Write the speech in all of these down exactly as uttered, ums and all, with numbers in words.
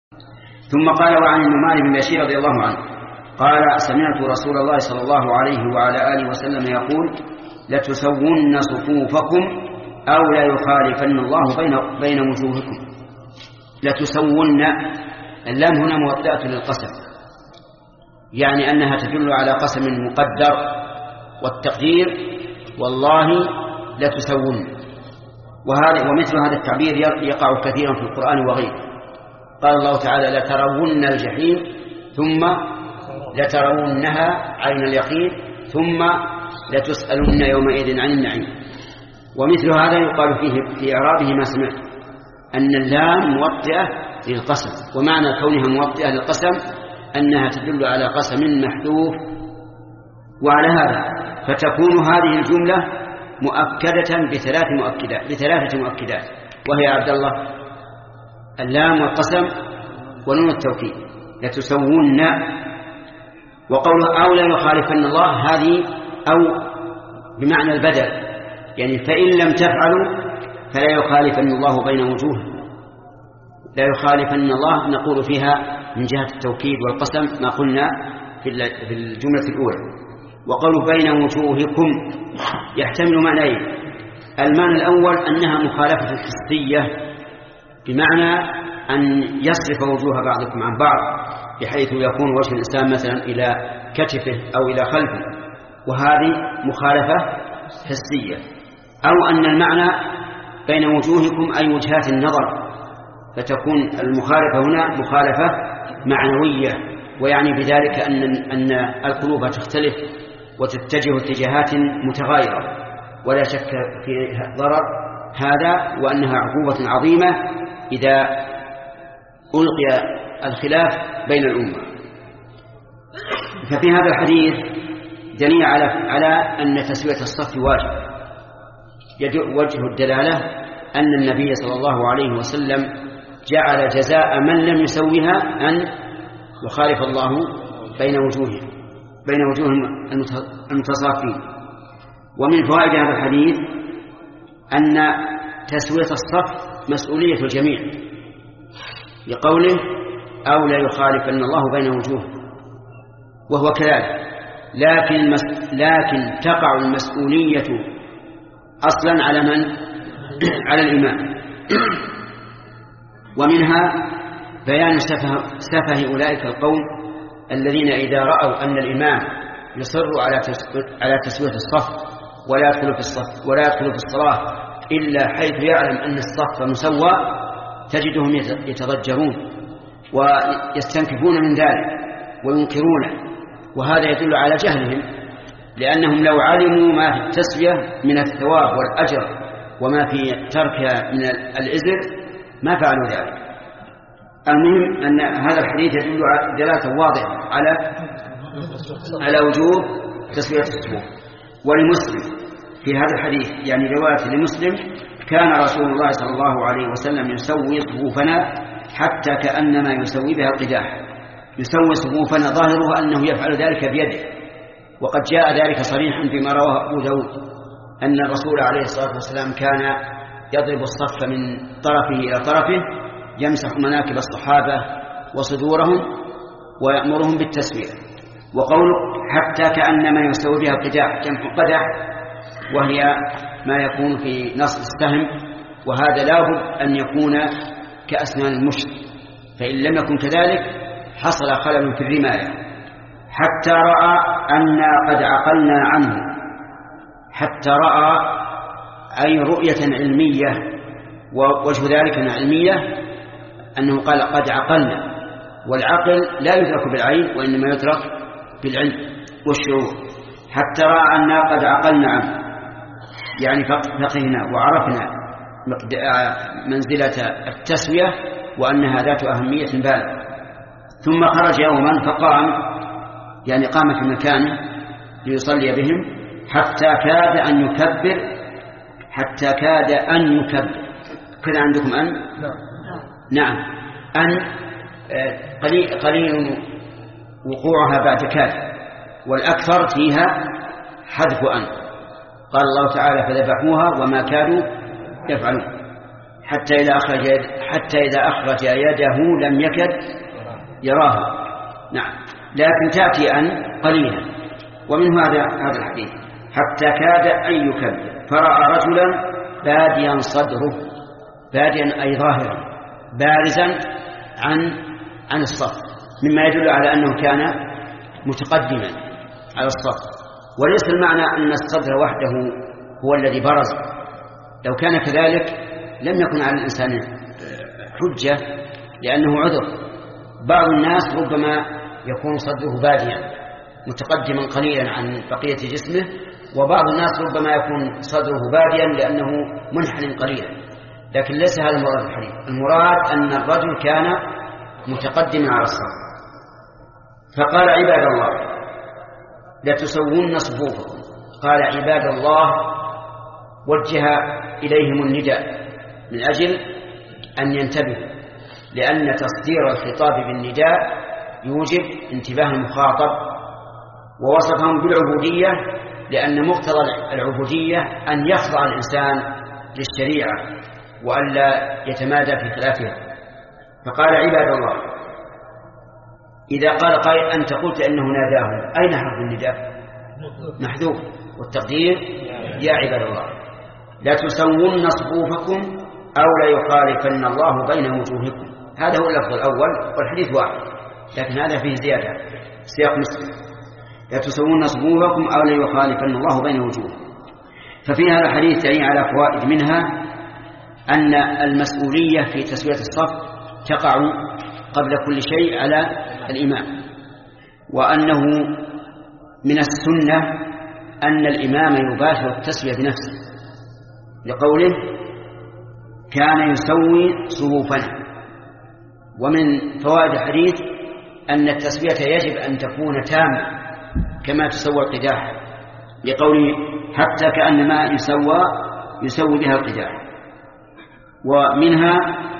ثم قال: وعن النعمان بن بشير رضي الله عنه قال: سمعت رسول الله صلى الله عليه وعلى آله وسلم يقول: لتسون صفوفكم أو لا يخالفن الله بين, بين وجوهكم. لتسون، اللام هنا موطئة للقسم، يعني أنها تدل على قسم مقدر، والتقدير والله لتسون. وهذا ومثل هذا التعبير يقع كثيرا في القرآن وغيره. قال الله تعالى: لترون الجحيم ثم لترونها عين اليقين ثم لتسألن يومئذ عن النعيم. ومثل هذا يقال فيه في إعرابه ما سمعت، أن اللام موطئة للقسم، ومعنى كونها موطئة للقسم أنها تدل على قسم محذوف. وعلى هذا فتكون هذه الجملة مؤكدة بثلاث مؤكدات بثلاثة مؤكدات، وهي عبد الله اللام والقسم ونون التوكيد، لتسون. وقوله أو لا يخالفن الله، هذه أو بمعنى البدل، يعني فإن لم تفعلوا فلا يخالفن الله بين وجوهكم. لا يخالفن الله نقول فيها من جهة التوكيد والقسم ما قلنا في الجملة الأولى. وقوله بين وجوهكم يحتمل معنيين: المعنى الأول أنها مخالفة حسية، بمعنى أن يصرف وجوه بعضكم عن بعض بحيث يكون وجه الإنسان مثلا إلى كتفه أو إلى خلفه، وهذه مخالفة حسية. أو أن المعنى بين وجوهكم أي وجهات النظر، فتكون المخالفة هنا مخالفة معنوية، ويعني بذلك أن أن القلوب تختلف وتتجه اتجاهات متغايرة، ولا شك في ضرر هذا، وأنها عقوبة عظيمة إذا ألقي الخلاف بين الأمة. ففي هذا الحديث دليل على على أن تسوية الصف واجب. وجه الدلالة أن النبي صلى الله عليه وسلم جعل جزاء من لم يسويها أن يخالف الله بين وجوه بين وجوه المتصافين. ومن فوائد هذا الحديث أن تسوية الصف مسؤولية الجميع، لقوله أو لا يخالفن الله بين وجوه، وهو كذلك. لكن, المس... لكن تقع المسؤولية أصلا على من؟ على الإمام. ومنها بيان سفه, سفه أولئك القوم الذين إذا رأوا أن الإمام يصر على على تسوية الصف ولا يدخل في الصف ولا يدخل في الصلاة إلا حيث يعلم أن الصف مسوى، تجدهم يتضجرون ويستنكفون من ذلك وينكرونه، وهذا يدل على جهلهم، لأنهم لو علموا ما في التسوية من الثواب والأجر وما في تركها من الإزر ما فعلوا ذلك. المهم أن هذا الحديث يدل دلالة واضحة على على وجوب تسوية الصفوف. ولمسلم في هذا الحديث، يعني رواية لمسلم: كان رسول الله صلى الله عليه وسلم يسوي صفوفنا حتى كأنما يسوي بها القداح. يسوي صفوفنا ظاهره أنه يفعل ذلك بيده، وقد جاء ذلك صريحا فيما رواه أبو داود أن الرسول عليه الصلاة والسلام كان يضرب الصف من طرفه إلى طرفه، يمسح مناكب الصحابة وصدورهم ويأمرهم بالتسوية. وقوله حتى كأنما يسوي بها القداح، جمع قدح، وهي ما يكون في نصب السهم، وهذا لابد أن يكون كأسنان المشط، فإن لم يكن كذلك حصل خلل في الرماية. حتى رأى أنا قد عقلنا عنه، حتى رأى أي رؤية علمية، ووجه ذلك أن علمية أنه قال قد عقلنا، والعقل لا يدرك بالعين وإنما يدرك بالعلم والشعور. حتى رأى أنا قد عقلنا عنه، يعني فقهنا وعرفنا منزلة التسوية وأنها ذات أهمية بالغة. ثم خرج يوما فقام، يعني قام في مكانه ليصلي بهم، حتى كاد أن يكبر حتى كاد أن يكبر كذا عندكم أن؟ نعم، أن قليل, قليل وقوعها بعد كاد، والأكثر فيها حذف أن. قال الله تعالى: فذبحوها وما كادوا يفعلون. حتى إذا أخرج يد حتى إذا أخرج يده لم يكد يراها. نعم، لكن تأتي أن قليلا. ومن هذا هذا الحديث حتى كاد أن يكبر فرأى رجلا باديا صدره، باديا أي ظاهرا بارزا عن عن الصف، مما يدل على أنه كان متقدما على الصف. وليس المعنى أن الصدر وحده هو الذي برز، لو كان كذلك لم يكن على الإنسان حجة لأنه عذر. بعض الناس ربما يكون صدره باديا متقدما قليلا عن بقية جسمه، وبعض الناس ربما يكون صدره باديا لأنه منحن قليلا، لكن ليس هذا المراد الحديث. المراد أن الرجل كان متقدما على الصف. فقال عباد الله لتسوون صفوفكم. قال عباد الله وجه إليهم النداء من أجل أن ينتبهوا، لأن تصدير الخطاب بالنداء يوجب انتباه المخاطب. ووصفهم بالعبودية لأن مقتضى العبودية أن يخضع الإنسان للشريعة وألا يتمادى في خلافها. فقال عباد الله. إذا قال قائل أنت قلت أنه ناداهم، أين حرف النداء؟ محذوف، والتقدير يا عباد الله لا تسوون صفوفكم أو لا يخالفن الله بين وجوهكم. هذا هو اللفظ الأول والحديث واحد، لكن هذا فيه زيادة سياق مسلم. لا تسوون صفوفكم أو لا يخالفن الله بين وجوهكم. ففي هذا الحديث دليل على فوائد، منها أن المسؤولية في تسوية الصف تقع قبل كل شيء على الإمام، وأنه من السنة أن الإمام يباشر التسوية بنفسه، لقوله كان يسوي صفوفنا. ومن فوائد الحديث أن التسوية يجب أن تكون تامة كما تسوى القداح، لقوله حتى كأنما يسوى يسوي بها القداح. ومنها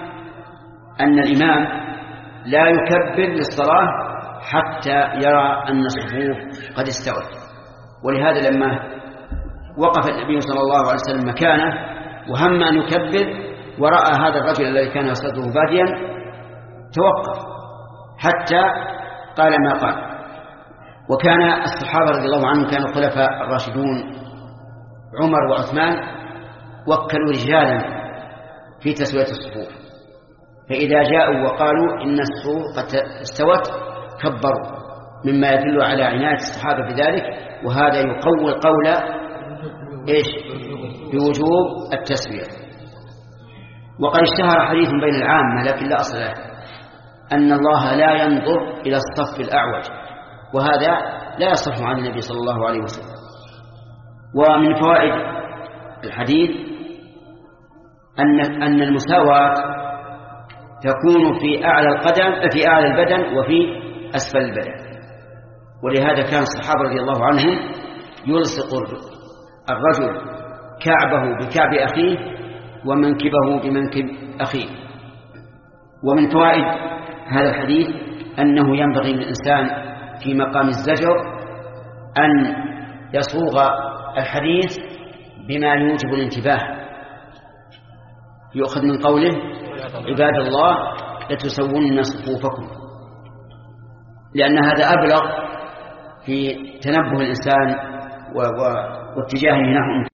أن الإمام لا يكبر للصلاة حتى يرى أن الصفوف قد استوت. ولهذا لما وقف النبي صلى الله عليه وسلم مكانه وهم أن يكبر ورأى هذا الرجل الذي كان صدره باديا توقف حتى قال ما قال. وكان الصحابة رضي الله عنهم كانوا الخلفاء الراشدون عمر وعثمان وكلوا رجالا في تسوية الصفوف، فإذا جاءوا وقالوا إن الصفوف قد استوت كبروا، مما يدل على عناية الصحابة بذلك. وهذا يقوي القول إيش بوجوب التسوية. وقد اشتهر حديث بين العامة لكن لا أصل له، أن الله لا ينظر إلى الصف الأعوج، وهذا لا يصح عن النبي صلى الله عليه وسلم. ومن فوائد الحديث أن أن المساواة تكون في أعلى القدم في أعلى البدن وفي أسفل البدن. ولهذا كان الصحابة رضي الله عنهم يلصق الرجل كعبه بكعب أخيه ومنكبه بمنكب أخيه. ومن فوائد هذا الحديث أنه ينبغي للإنسان في مقام الزجر أن يصوغ الحديث بما يوجب الانتباه. يؤخذ من قوله عباد الله لتسوون صفوفكم، لأن هذا أبلغ في تنبه الإنسان واتجاهه نحو